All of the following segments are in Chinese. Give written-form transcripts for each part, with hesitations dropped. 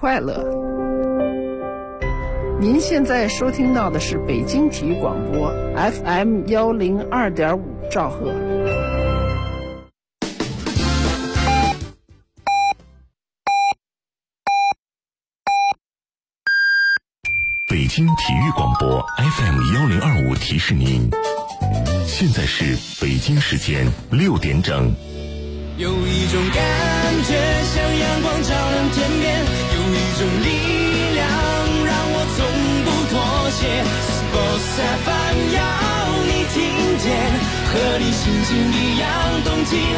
快乐。您现在收听到的是北京体育广播 FM102.5兆赫。 北京体育广播 FM1025 提示您，现在是北京时间6点整。 有一种感觉像阳光照亮天边，有一种力量让我从不妥协。Sports FM 要你听见，和你心情一样动起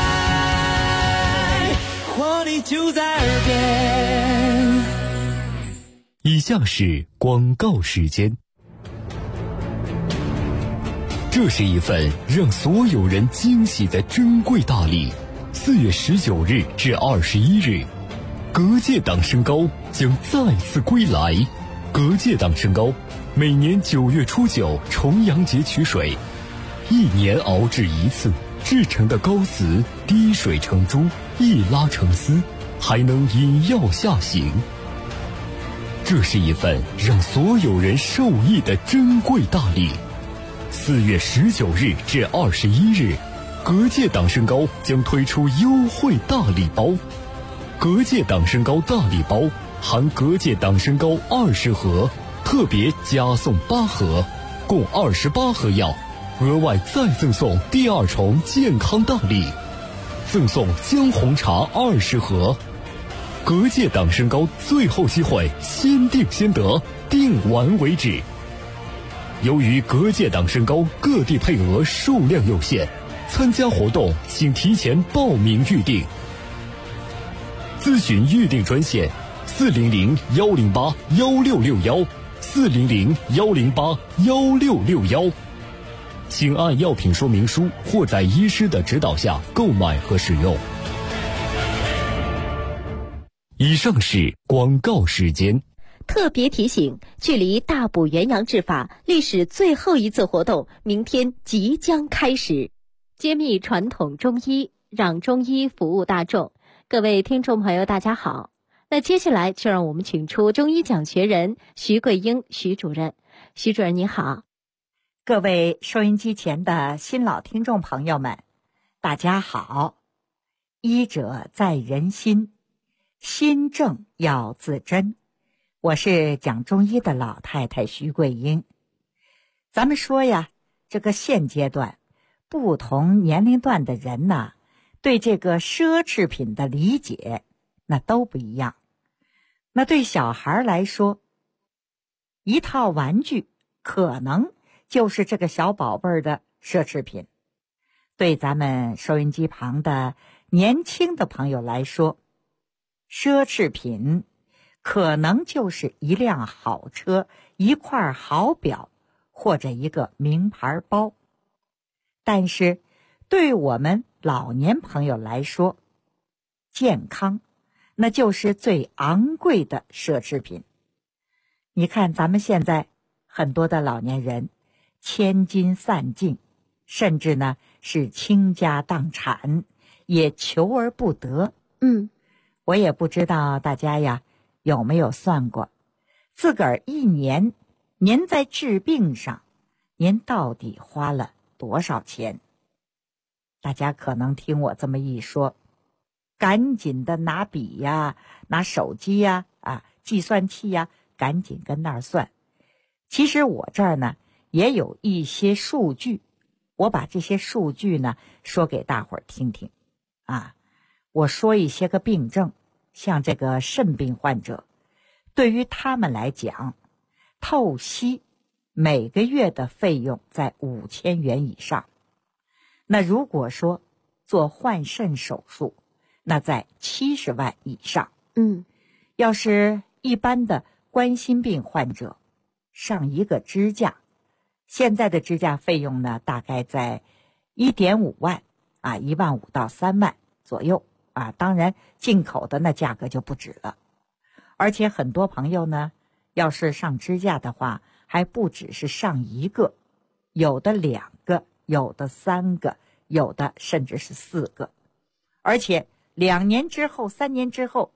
来，活力就在耳边。 以下是广告时间。这是一份让所有人惊喜的珍贵大礼。4月19日至21日，隔界党身高将再次归来。隔界党身高每年9月初9重阳节取水，1年熬制一次，制成的膏瓷滴水成珠，一拉成丝，还能引药下行。这是一份让所有人受益的珍贵大礼。4月19日至21日，隔界党身高将推出优惠大礼包。隔界党身高大礼包含隔界党身高20盒，特别加送8盒，共28盒药，额外再赠送第2重健康大礼，赠送姜红茶20盒。隔界党身高最后机会，先定先得，定完为止。由于隔界党身高各地配额数量有限，参加活动请提前报名预定。咨询预订专线400-108-1661，400-108-1661，请按药品说明书或在医师的指导下购买和使用。以上是广告时间。 特别提醒，距离大补元阳治法历史最后一次活动明天即将开始，揭秘传统中医，让中医服务大众。各位听众朋友大家好，那接下来就让我们请出中医讲学人徐桂英徐主任。徐主任你好。 各位收音机前的新老听众朋友们大家好。医者在人心，心正要自珍。我是讲中医的老太太徐桂英。咱们说呀，这个现阶段不同年龄段的人呢，对这个奢侈品的理解那都不一样。那对小孩来说，一套玩具可能就是这个小宝贝儿的奢侈品。对咱们收音机旁的年轻的朋友来说，奢侈品可能就是一辆好车，一块好表，或者一个名牌包。但是对我们老年朋友来说，健康那就是最昂贵的奢侈品。你看咱们现在很多的老年人千金散尽，甚至呢是倾家荡产，也求而不得。我也不知道大家呀有没有算过，自个儿一年您在治病上您到底花了多少钱？大家可能听我这么一说，赶紧的拿笔呀，拿手机呀，计算器呀，赶紧跟那儿算。其实我这儿呢也有一些数据，我把这些数据呢说给大伙儿听听。我说一些个病症，像这个肾病患者，对于他们来讲，透析每个月的费用在5000元以上。那如果说做换肾手术，那在70万以上。要是一般的冠心病患者，上一个支架，现在的支架费用呢大概在1.5万1万5到3万左右当然进口的那价格就不止了。而且很多朋友呢，要是上支架的话，还不只是上一个，有的2个，有的3个，有的甚至是4个。而且2年之后、3年之后，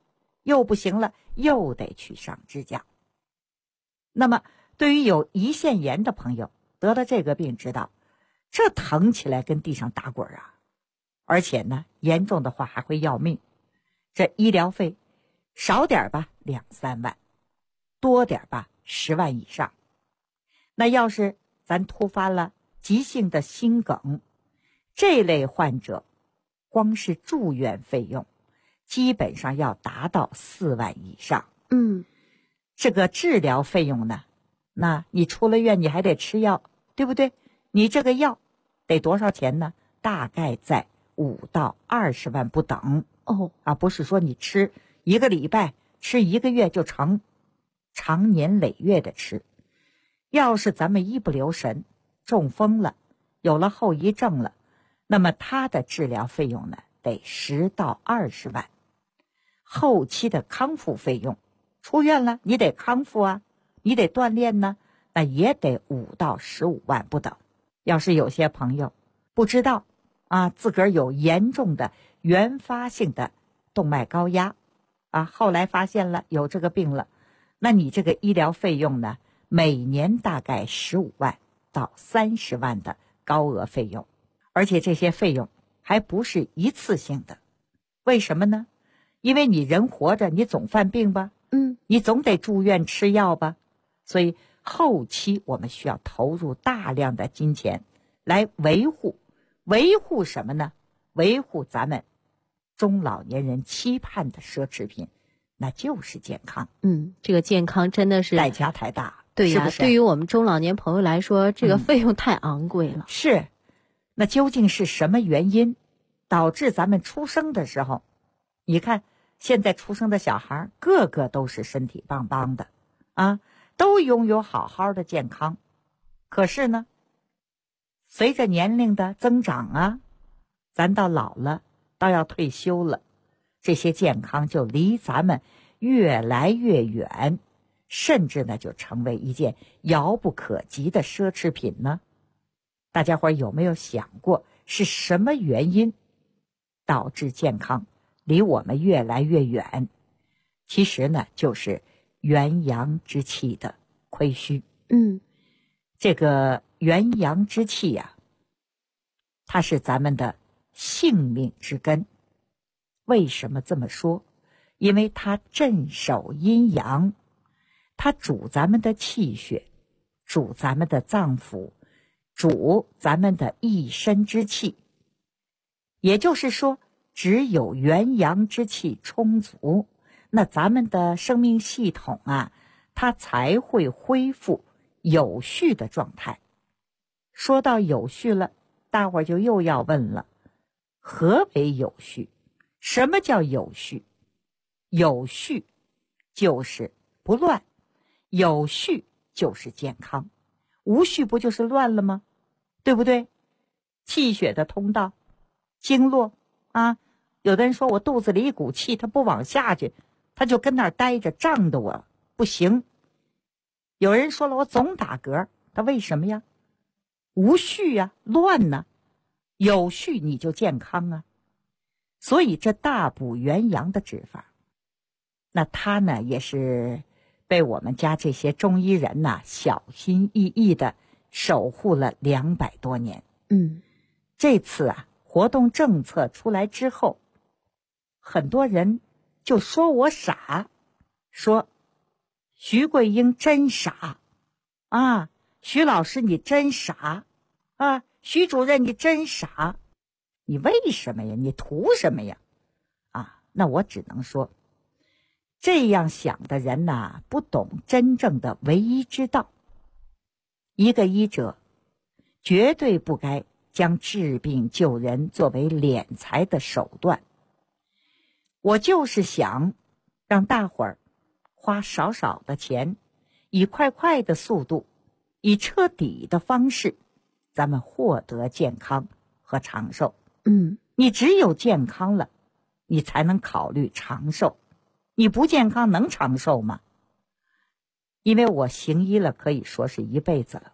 又不行了，又得去上支架。那么对于有胰腺炎的朋友，得了这个病知道，这疼起来跟地上打滚啊，而且呢，严重的话还会要命。这医疗费少点吧2、3万，多点吧10万以上。那要是咱突发了急性的心梗，这类患者光是住院费用基本上要达到4万以上。这个治疗费用呢，那你出了院你还得吃药，对不对？你这个药得多少钱呢？大概在5到20万不等。不是说你吃1个礼拜吃1个月就成，长年累月的吃。要是咱们一不留神中风了，有了后遗症了，那么他的治疗费用呢得10到20万。后期的康复费用，出院了你得康复啊，你得锻炼呢，那也得5到15万不等。要是有些朋友不知道自个儿有严重的原发性的动脉高压后来发现了有这个病了，那你这个医疗费用呢，每年大概15万到30万的高额费用，而且这些费用还不是一次性的。为什么呢？因为你人活着你总犯病吧，你总得住院吃药吧，所以后期我们需要投入大量的金钱来维护什么呢？维护咱们中老年人期盼的奢侈品，那就是健康。 这个健康真的是代价太大。 对呀， 是不是？ 对于我们中老年朋友来说，这个费用太昂贵了。 是，那究竟是什么原因导致咱们出生的时候，你看现在出生的小孩个个都是身体棒棒的都拥有好好的健康，可是呢，随着年龄的增长咱到老了，到要退休了，这些健康就离咱们越来越远，甚至呢就成为一件遥不可及的奢侈品呢。大家伙有没有想过是什么原因导致健康离我们越来越远？其实呢就是元阳之气的亏虚。这个元阳之气它是咱们的性命之根。为什么这么说？因为它镇守阴阳，它主咱们的气血，主咱们的脏腑，主咱们的一身之气。也就是说，只有元阳之气充足，那咱们的生命系统它才会恢复有序的状态。说到有序了，大伙儿就又要问了，何为有序？什么叫有序？有序就是不乱，有序就是健康。无序不就是乱了吗？对不对？气血的通道，经络有的人说我肚子里一股气，它不往下去，它就跟那儿待着，胀得我不行。有人说了，我总打嗝，它为什么呀？无序乱呢。有序你就健康所以这大补元阳的治法，那它呢也是被我们家这些中医人小心翼翼的守护了200多年。这次活动政策出来之后，很多人就说我傻，说徐桂英真傻徐老师你真傻徐主任你真傻，你为什么呀？你图什么呀？那我只能说，这样想的人不懂真正的唯一之道。一个医者绝对不该将治病救人作为敛财的手段。我就是想让大伙儿花少少的钱，以快快的速度，以彻底的方式，咱们获得健康和长寿。你只有健康了，你才能考虑长寿。你不健康能长寿吗？因为我行医了，可以说是一辈子了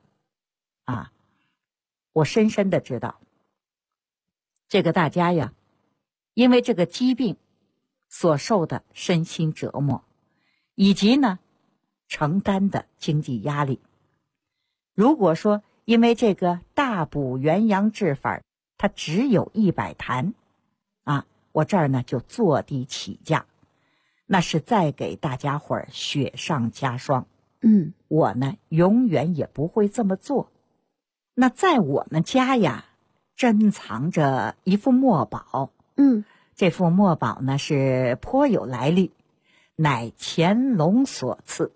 我深深的知道，这个大家因为这个疾病所受的身心折磨，以及呢承担的经济压力。如果说因为这个大补元阳治法它只有100坛啊，我这儿呢就坐地起价，那是再给大家伙儿雪上加霜。我呢永远也不会这么做。那在我们家呀，珍藏着一副墨宝。这副墨宝呢是颇有来历，乃乾隆所赐。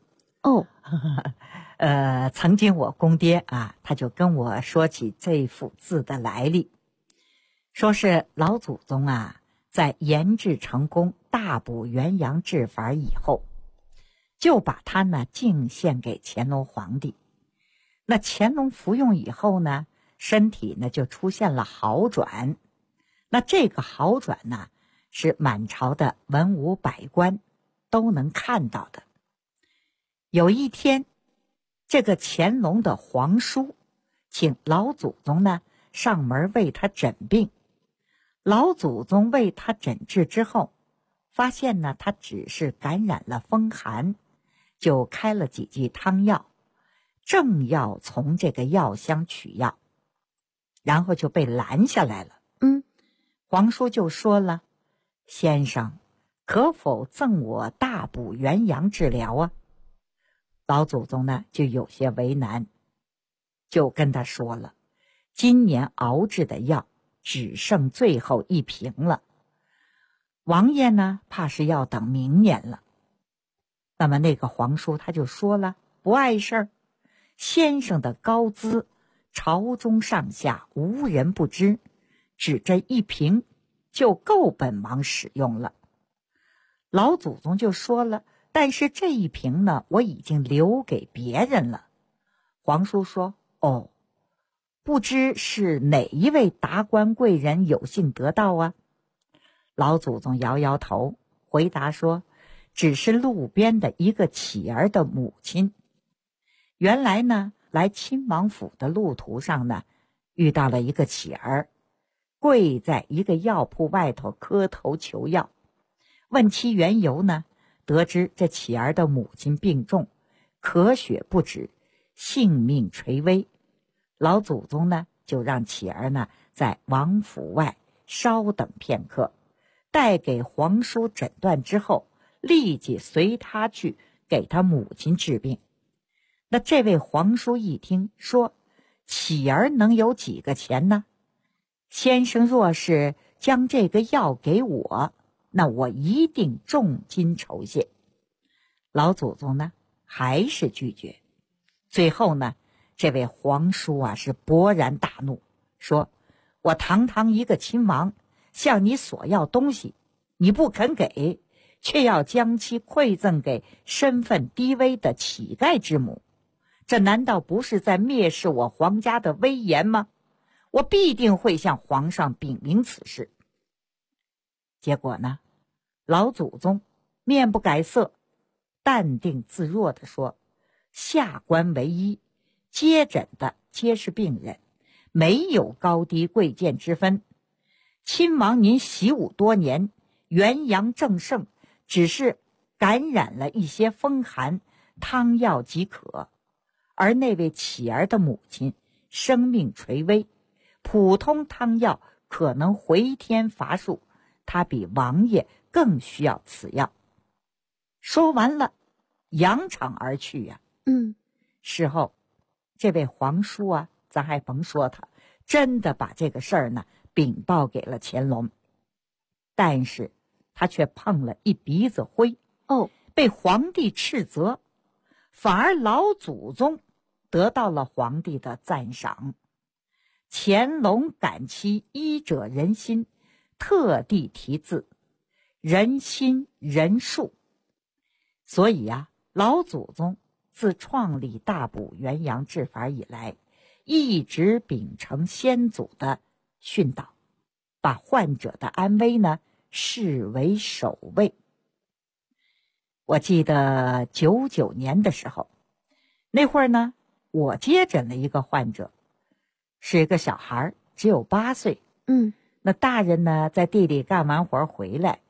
曾经我公爹啊，他就跟我说起这幅字的来历，说是老祖宗啊，在研制成功大补元阳治法以后，就把它呢敬献给乾隆皇帝。那乾隆服用以后呢，身体呢就出现了好转。那这个好转呢，是满朝的文武百官都能看到的。有一天，这个乾隆的皇叔请老祖宗呢上门为他诊病。老祖宗为他诊治之后，发现呢他只是感染了风寒，就开了几剂汤药，正要从这个药箱取药，然后就被拦下来了。皇叔就说了：先生，可否赠我大补元阳治疗啊？老祖宗呢就有些为难，就跟他说了，今年熬制的药只剩最后1瓶了，王爷呢怕是要等明年了。那么那个皇叔他就说了，不碍事儿，先生的高资朝中上下无人不知，只这1瓶就够本王使用了。老祖宗就说了，但是这1瓶呢我已经留给别人了。皇叔说，不知是哪一位达官贵人有幸得到啊？老祖宗摇摇头，回答说，只是路边的一个乞儿的母亲。原来呢，来亲王府的路途上呢，遇到了一个乞儿，跪在一个药铺外头磕头求药。问其缘由呢，得知这乞儿的母亲病重，咳血不止，性命垂危。老祖宗呢就让乞儿呢在王府外稍等片刻，待给皇叔诊断之后，立即随他去给他母亲治病。那这位皇叔一听说，乞儿能有几个钱呢？先生若是将这个药给我，那我一定重金酬谢。老祖宗呢还是拒绝。最后呢，这位皇叔啊是勃然大怒，说，我堂堂一个亲王，向你索要东西，你不肯给，却要将其馈赠给身份低微的乞丐之母，这难道不是在蔑视我皇家的威严吗？我必定会向皇上禀明此事。结果呢，老祖宗面不改色，淡定自若地说，下官为医，接诊的皆是病人，没有高低贵贱之分。亲王您习武多年，元阳正盛，只是感染了一些风寒，汤药即可。而那位乞儿的母亲生命垂危，普通汤药可能回天乏术，他比王爷更需要此药。说完了，扬长而去呀。事后这位皇叔啊，咱还甭说他，真的把这个事儿呢禀报给了乾隆，但是他却碰了一鼻子灰，被皇帝斥责，反而老祖宗得到了皇帝的赞赏。乾隆感其医者仁心，特地题字仁心仁术。所以啊，老祖宗自创立大补元阳治法以来，一直秉承先祖的训导，把患者的安危呢视为首位。我记得99年的时候，那会儿呢，我接诊了一个患者，是一个小孩，只有8岁。那大人呢在地里干完活回来，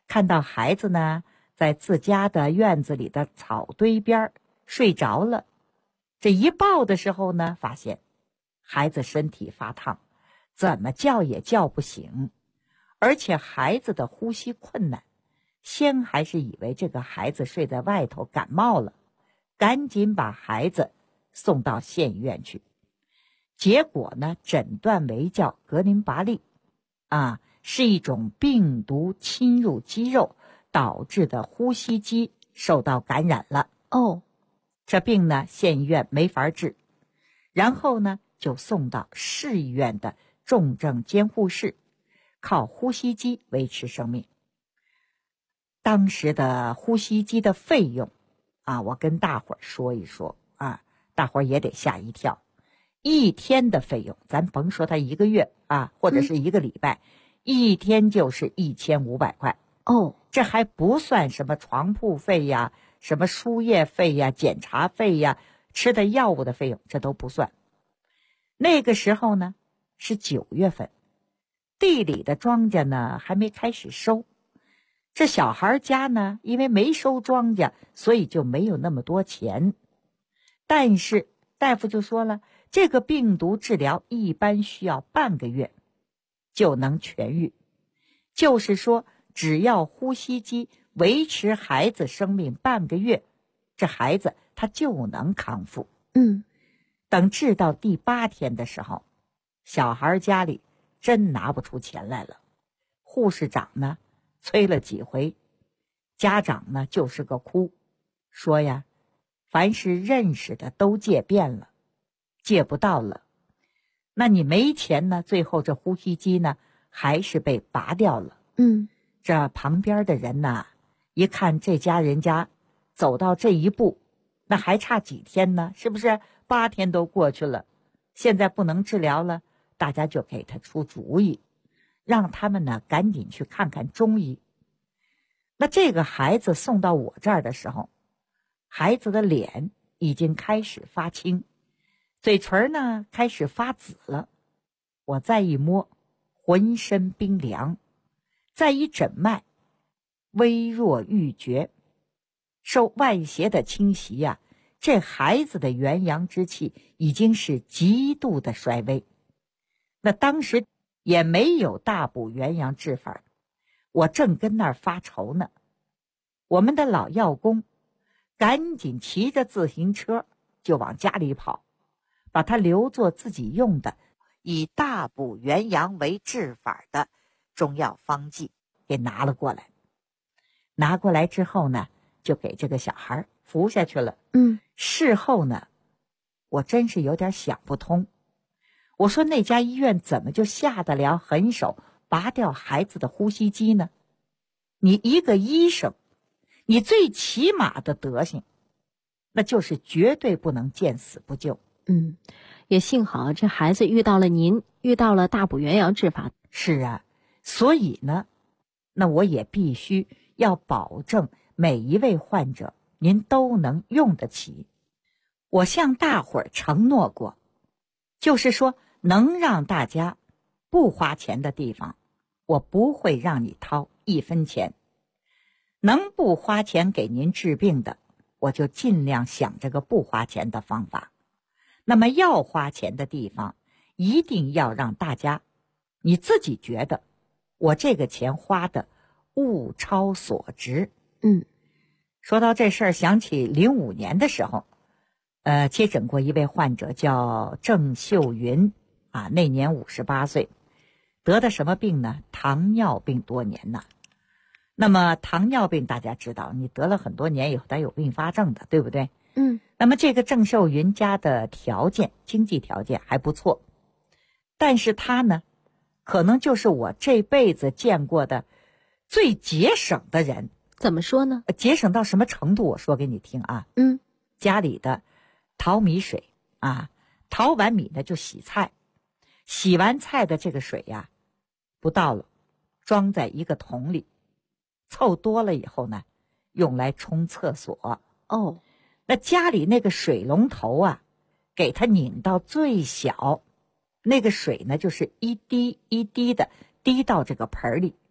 看到孩子呢在自家的院子里的草堆边睡着了，这一抱的时候呢，发现孩子身体发烫，怎么叫也叫不醒，而且孩子的呼吸困难，先还是以为这个孩子睡在外头感冒了，赶紧把孩子送到县医院去。结果呢，诊断为叫格林拔利，是一种病毒侵入肌肉导致的呼吸机受到感染了。这病呢，县医院没法治，然后呢，就送到市医院的重症监护室，靠呼吸机维持生命。当时的呼吸机的费用我跟大伙儿说一说大伙儿也得吓一跳。一天的费用，咱甭说他1个月或者是1个礼拜，一天就是1500块。这还不算什么床铺费呀，什么输液费呀，检查费呀，吃的药物的费用，这都不算。那个时候呢是9月份，地里的庄稼呢还没开始收，这小孩家呢因为没收庄稼，所以就没有那么多钱。但是大夫就说了，这个病毒治疗一般需要半个月就能痊愈，就是说只要呼吸机维持孩子生命半个月，这孩子他就能康复。等治到第8天的时候，小孩家里真拿不出钱来了，护士长呢催了几回，家长呢就是个哭，说呀，凡是认识的都借遍了，借不到了。那你没钱呢，最后这呼吸机呢还是被拔掉了。这旁边的人呢一看这家人家走到这一步，那还差几天呢，是不是8天都过去了，现在不能治疗了，大家就给他出主意，让他们呢赶紧去看看中医。那这个孩子送到我这儿的时候，孩子的脸已经开始发青，嘴唇呢开始发紫了，我再一摸，浑身冰凉，再一诊脉，微弱欲绝。受外邪的侵袭这孩子的元阳之气已经是极度的衰微。那当时也没有大补元阳治法，我正跟那儿发愁呢，我们的老药工赶紧骑着自行车就往家里跑，把它留作自己用的以大补元阳为治法的中药方剂给拿了过来。拿过来之后呢，就给这个小孩服下去了。事后呢，我真是有点想不通，我说那家医院怎么就下得了狠手拔掉孩子的呼吸机呢？你一个医生，你最起码的德行那就是绝对不能见死不救。 也幸好这孩子遇到了您，遇到了大补元阳治法。 是啊，所以呢，那我也必须要保证每一位患者您都能用得起。我向大伙儿承诺过，就是说能让大家不花钱的地方，我不会让你掏1分钱。能不花钱给您治病的，我就尽量想这个不花钱的方法。那么要花钱的地方，一定要让大家你自己觉得我这个钱花的物超所值。说到这事儿，想起05年的时候，接诊过一位患者叫郑秀云那年58岁，得的什么病呢？糖尿病多年呢。那么糖尿病大家知道，你得了很多年以后它有并发症的，对不对？那么这个郑秀云家的经济条件还不错，但是他呢可能就是我这辈子见过的最节省的人。 怎么说呢？ 节省到什么程度，我说给你听家里的淘米水淘完米呢就洗菜，洗完菜的这个水不倒了，装在一个桶里，凑多了以后呢用来冲厕所。那家里那个水龙头给它拧到最小，那个水呢就是一滴一滴的滴到这个盆里，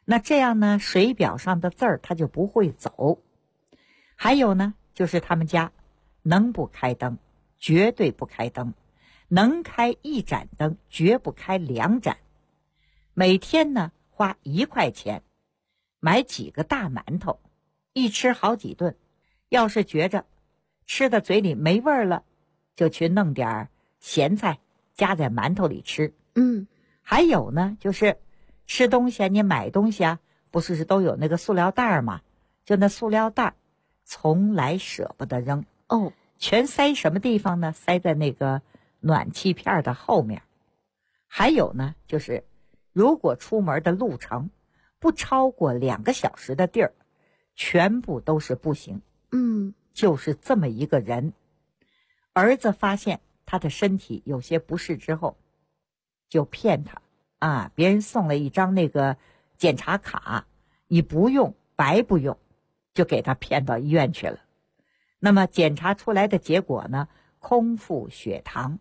那这样呢，水表上的字儿它就不会走。还有呢，就是他们家能不开灯，绝对不开灯，能开1盏灯，绝不开2盏。每天呢，花1块钱买几个大馒头，一吃好几顿。要是觉着吃的嘴里没味儿了，就去弄点咸菜夹在馒头里吃。还有呢，就是吃东西啊，你买东西啊，不是都有那个塑料袋吗？就那塑料袋从来舍不得扔。全塞什么地方呢？塞在那个暖气片的后面。还有呢，就是如果出门的路程不超过2个小时的地儿，全部都是步行。就是这么一个人。儿子发现他的身体有些不适之后，就骗他别人送了一张那个检查卡，你不用白不用，就给他骗到医院去了。那么检查出来的结果呢，空腹血糖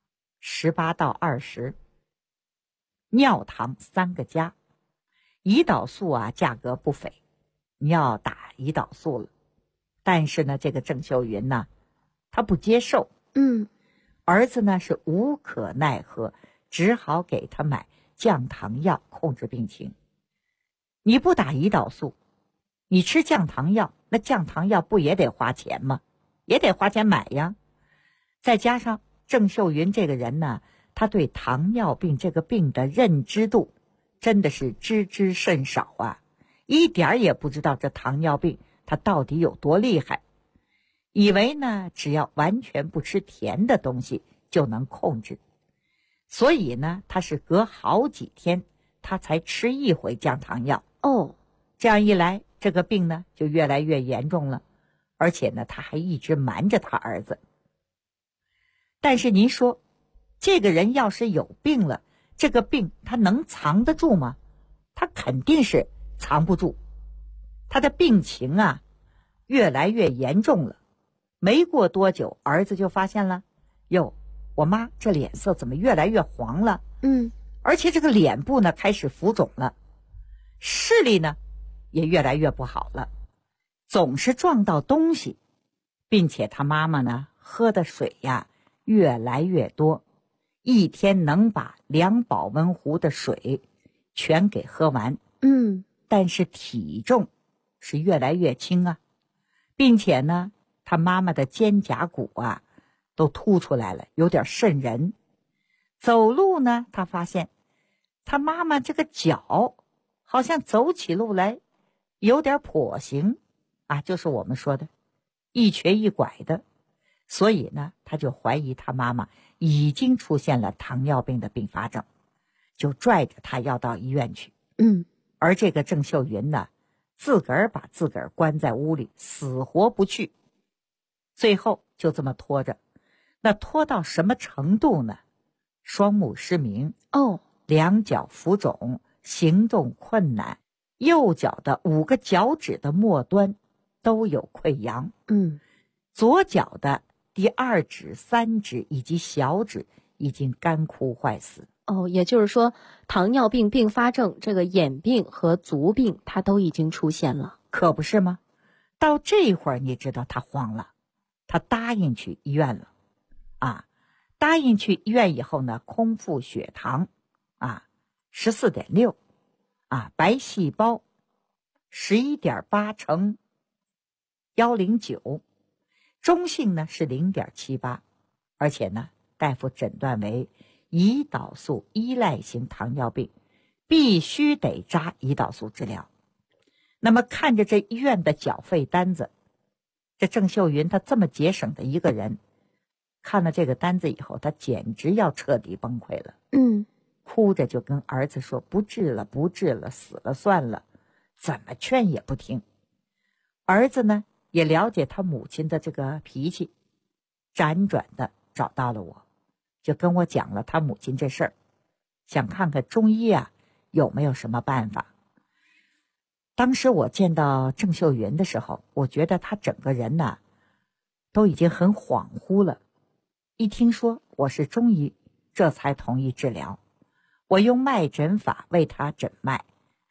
18到20，尿糖3个加，胰岛素价格不菲，你要打胰岛素了。但是呢，这个郑秀云呢，他不接受。儿子呢是无可奈何，只好给他买降糖药控制病情。你不打胰岛素，你吃降糖药，那降糖药不也得花钱吗？也得花钱买呀。再加上郑秀云这个人呢，他对糖尿病这个病的认知度真的是知之甚少一点也不知道这糖尿病它到底有多厉害。以为呢，只要完全不吃甜的东西就能控制。所以呢，他是隔好几天他才吃1回降糖药。这样一来，这个病呢就越来越严重了。而且呢，他还一直瞒着他儿子。但是您说，这个人要是有病了，这个病他能藏得住吗？他肯定是藏不住。他的病情越来越严重了。没过多久，儿子就发现了，我妈这脸色怎么越来越黄了？而且这个脸部呢开始浮肿了，视力呢也越来越不好了，总是撞到东西，并且他妈妈呢喝的水越来越多，一天能把2保温壶的水全给喝完。但是体重是越来越轻并且呢，他妈妈的肩胛骨都凸出来了，有点瘆人。走路呢，他发现他妈妈这个脚好像走起路来有点跛行就是我们说的一瘸一拐的。所以呢，他就怀疑他妈妈已经出现了糖尿病的并发症，就拽着他要到医院去。而这个郑秀云呢，自个儿把自个儿关在屋里，死活不去。最后就这么拖着，那拖到什么程度呢？双目失明，2脚浮肿，行动困难，右脚的5个脚趾的末端都有溃疡。左脚的第2指、3指以及小指已经干枯坏死。 也就是说，糖尿病并发症这个眼病和足病它都已经出现了。 可不是吗？到这会儿你知道他慌了，他答应去医院了答应去医院以后呢，空腹血糖14.6白细胞11.8乘109，中性呢是0.78，而且呢大夫诊断为胰岛素依赖型糖尿病，必须得扎胰岛素治疗。那么看着这医院的缴费单子，这郑秀云她这么节省的一个人，看了这个单子以后，他简直要彻底崩溃了。哭着就跟儿子说，不治了，不治了，死了算了，怎么劝也不听。儿子呢也了解他母亲的这个脾气，辗转的找到了我，就跟我讲了他母亲这事儿，想看看中医有没有什么办法。当时我见到郑秀云的时候，我觉得他整个人都已经很恍惚了。一听说我是中医，这才同意治疗。我用脉诊法为他诊脉，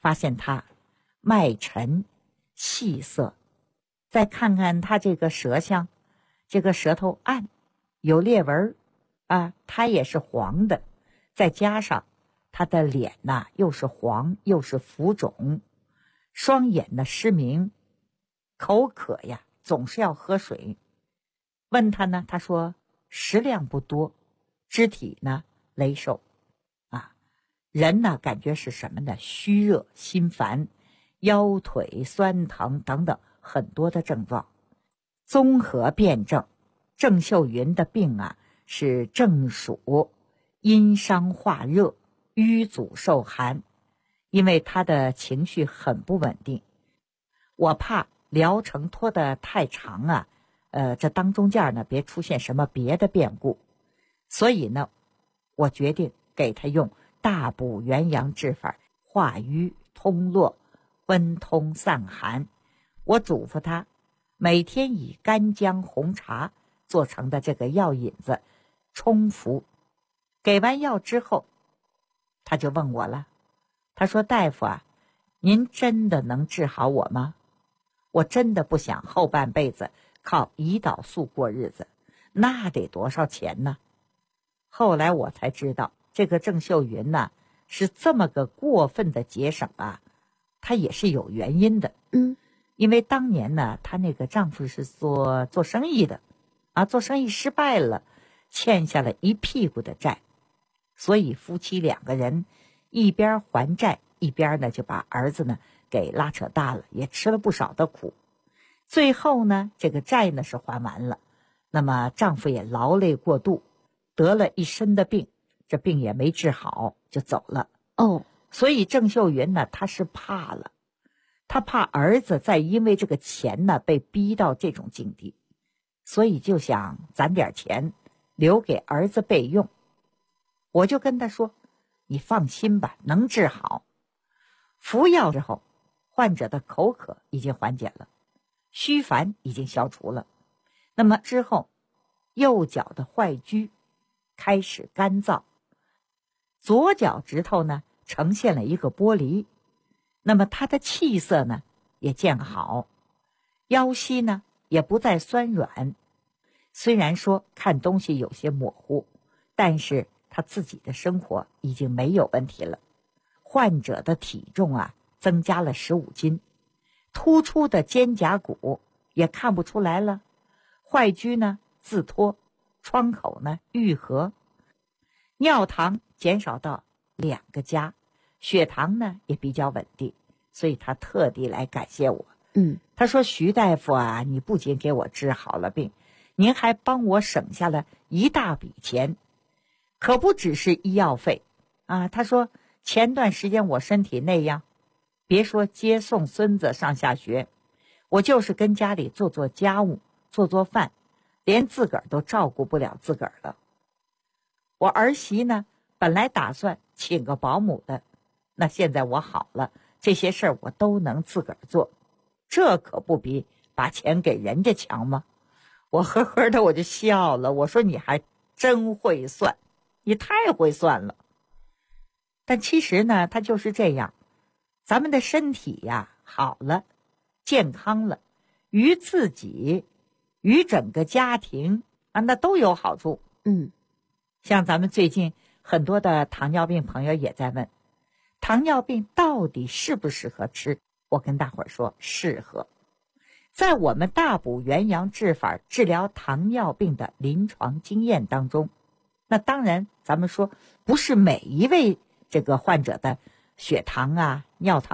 发现它脉沉细涩，再看看它这个舌象，这个舌头暗有裂纹啊，它也是黄的，再加上他的脸呐又是黄又是浮肿，双眼呢失明，口渴呀总是要喝水。问他呢，他说食量不多，肢体呢羸瘦啊，人呢感觉是什么呢？虚热心烦，腰腿酸疼等等很多的症状。综合辩证，郑秀云的病啊是正属阴伤化热，瘀阻受寒，因为他的情绪很不稳定。我怕疗程拖得太长啊，这当中间呢别出现什么别的变故，所以呢，我决定给他用大补元阳治法，化瘀通络，温通散寒。我嘱咐他每天以干姜红茶做成的这个药引子冲服。给完药之后，他就问我了，他说大夫啊，您真的能治好我吗？我真的不想后半辈子靠胰岛素过日子，那得多少钱呢？后来我才知道，这个郑秀云呢是这么个过分的节省啊，她也是有原因的。因为当年呢，她那个丈夫是做生意的啊，做生意失败了，欠下了一屁股的债，所以夫妻两个人一边还债，一边呢就把儿子呢给拉扯大了，也吃了不少的苦。最后呢，这个债呢是还完了，那么丈夫也劳累过度，得了一身的病，这病也没治好就走了。所以郑秀云呢，她是怕了，她怕儿子再因为这个钱呢被逼到这种境地，所以就想攒点钱留给儿子备用。我就跟他说，你放心吧，能治好。服药之后，患者的口渴已经缓解了，虚烦已经消除了。那么之后，右脚的坏疽开始干燥，左脚指头呢呈现了一个剥离，那么他的气色呢也渐好，腰膝呢也不再酸软。虽然说看东西有些模糊，但是他自己的生活已经没有问题了。患者的体重啊增加了15斤，突出的肩胛骨也看不出来了，坏疽呢自脱，创口呢愈合，尿糖减少到2个加，血糖呢也比较稳定，所以他特地来感谢我。他说，徐大夫啊，你不仅给我治好了病，您还帮我省下了一大笔钱，可不只是医药费啊。他说前段时间我身体那样，别说接送孙子上下学，我就是跟家里做做家务，做做饭，连自个儿都照顾不了自个儿了。我儿媳呢本来打算请个保姆的，那现在我好了，这些事儿我都能自个儿做，这可不比把钱给人家强吗？我呵呵的我就笑了，我说你还真会算，你太会算了。但其实呢，它就是这样，咱们的身体呀好了，健康了，于自己于整个家庭啊，那都有好处。像咱们最近很多的糖尿病朋友也在问，糖尿病到底适不适合吃？我跟大伙儿说，适合。在我们大补元阳治法治疗糖尿病的临床经验当中，那当然咱们说不是每一位这个患者的血糖啊、尿糖